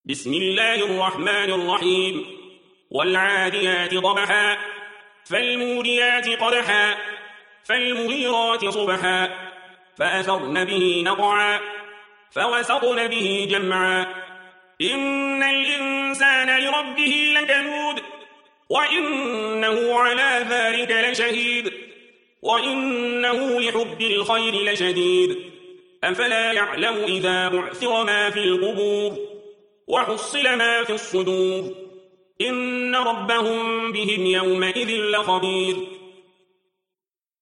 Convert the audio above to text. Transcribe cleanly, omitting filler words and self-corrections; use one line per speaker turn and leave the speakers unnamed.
بسم الله الرحمن الرحيم والعاديات ضبحا فالموريات قدحا فالمغيرات صبحا فأثرن به نقعا فوسطن به جمعا إن الإنسان لربه لكنود وإنه على ذلك لشهيد وإنه لحب الخير لشديد أفلا يعلم إذا بعثر ما في القبور وحصل ما في الصدور إن ربهم بهم يومئذ لخبير